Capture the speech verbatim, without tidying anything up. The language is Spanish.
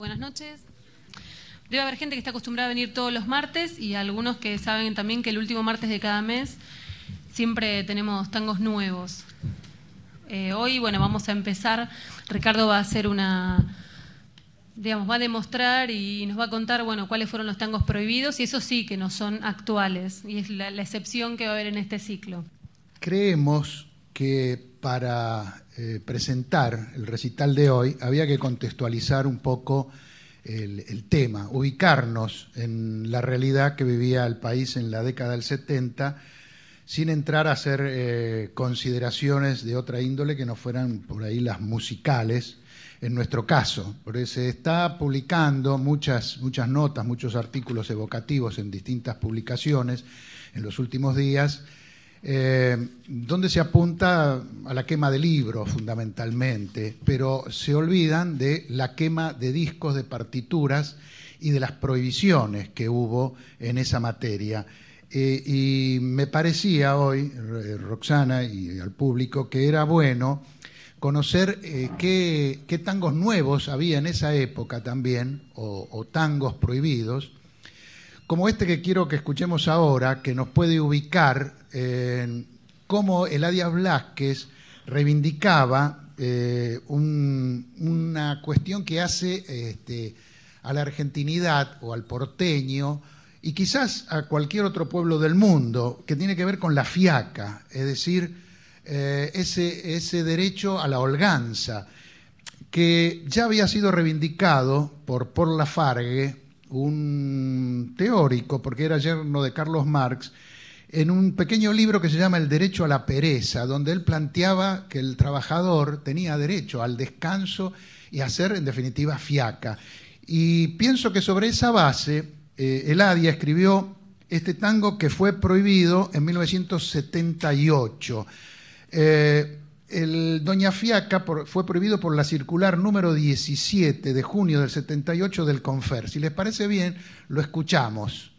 Buenas noches. Debe haber gente que está acostumbrada a venir todos los martes y algunos que saben también que el último martes de cada mes siempre tenemos tangos nuevos. Eh, hoy, bueno, vamos a empezar. Ricardo va a hacer una, digamos, va a demostrar y nos va a contar, bueno, cuáles fueron los tangos prohibidos, y eso sí que no son actuales, y es la, la excepción que va a haber en este ciclo. Creemos que para eh, presentar el recital de hoy había que contextualizar un poco el, el tema, ubicarnos en la realidad que vivía el país en la década del setenta, sin entrar a hacer eh, consideraciones de otra índole que no fueran por ahí las musicales, en nuestro caso, porque se está publicando muchas, muchas notas, muchos artículos evocativos en distintas publicaciones en los últimos días, Eh, donde se apunta a la quema de libros fundamentalmente, pero se olvidan de la quema de discos, de partituras y de las prohibiciones que hubo en esa materia. Eh, y me parecía hoy, Roxana y al público, que era bueno conocer eh, qué, qué tangos nuevos había en esa época también, o, o tangos prohibidos, como este que quiero que escuchemos ahora, que nos puede ubicar en cómo Eladia Blasquez reivindicaba eh, un, una cuestión que hace este, a la argentinidad o al porteño y quizás a cualquier otro pueblo del mundo, que tiene que ver con la fiaca, es decir, eh, ese, ese derecho a la holganza, que ya había sido reivindicado por Paul Lafargue, un teórico, porque era yerno de Carlos Marx, en un pequeño libro que se llama El derecho a la pereza, donde él planteaba que el trabajador tenía derecho al descanso y a ser, en definitiva, fiaca. Y pienso que sobre esa base, eh, Eladia escribió este tango que fue prohibido en mil novecientos setenta y ocho. Eh, El Doña Fiaca por, fue prohibido por la circular número diecisiete de junio del setenta y ocho del Confer. Si les parece bien, lo escuchamos.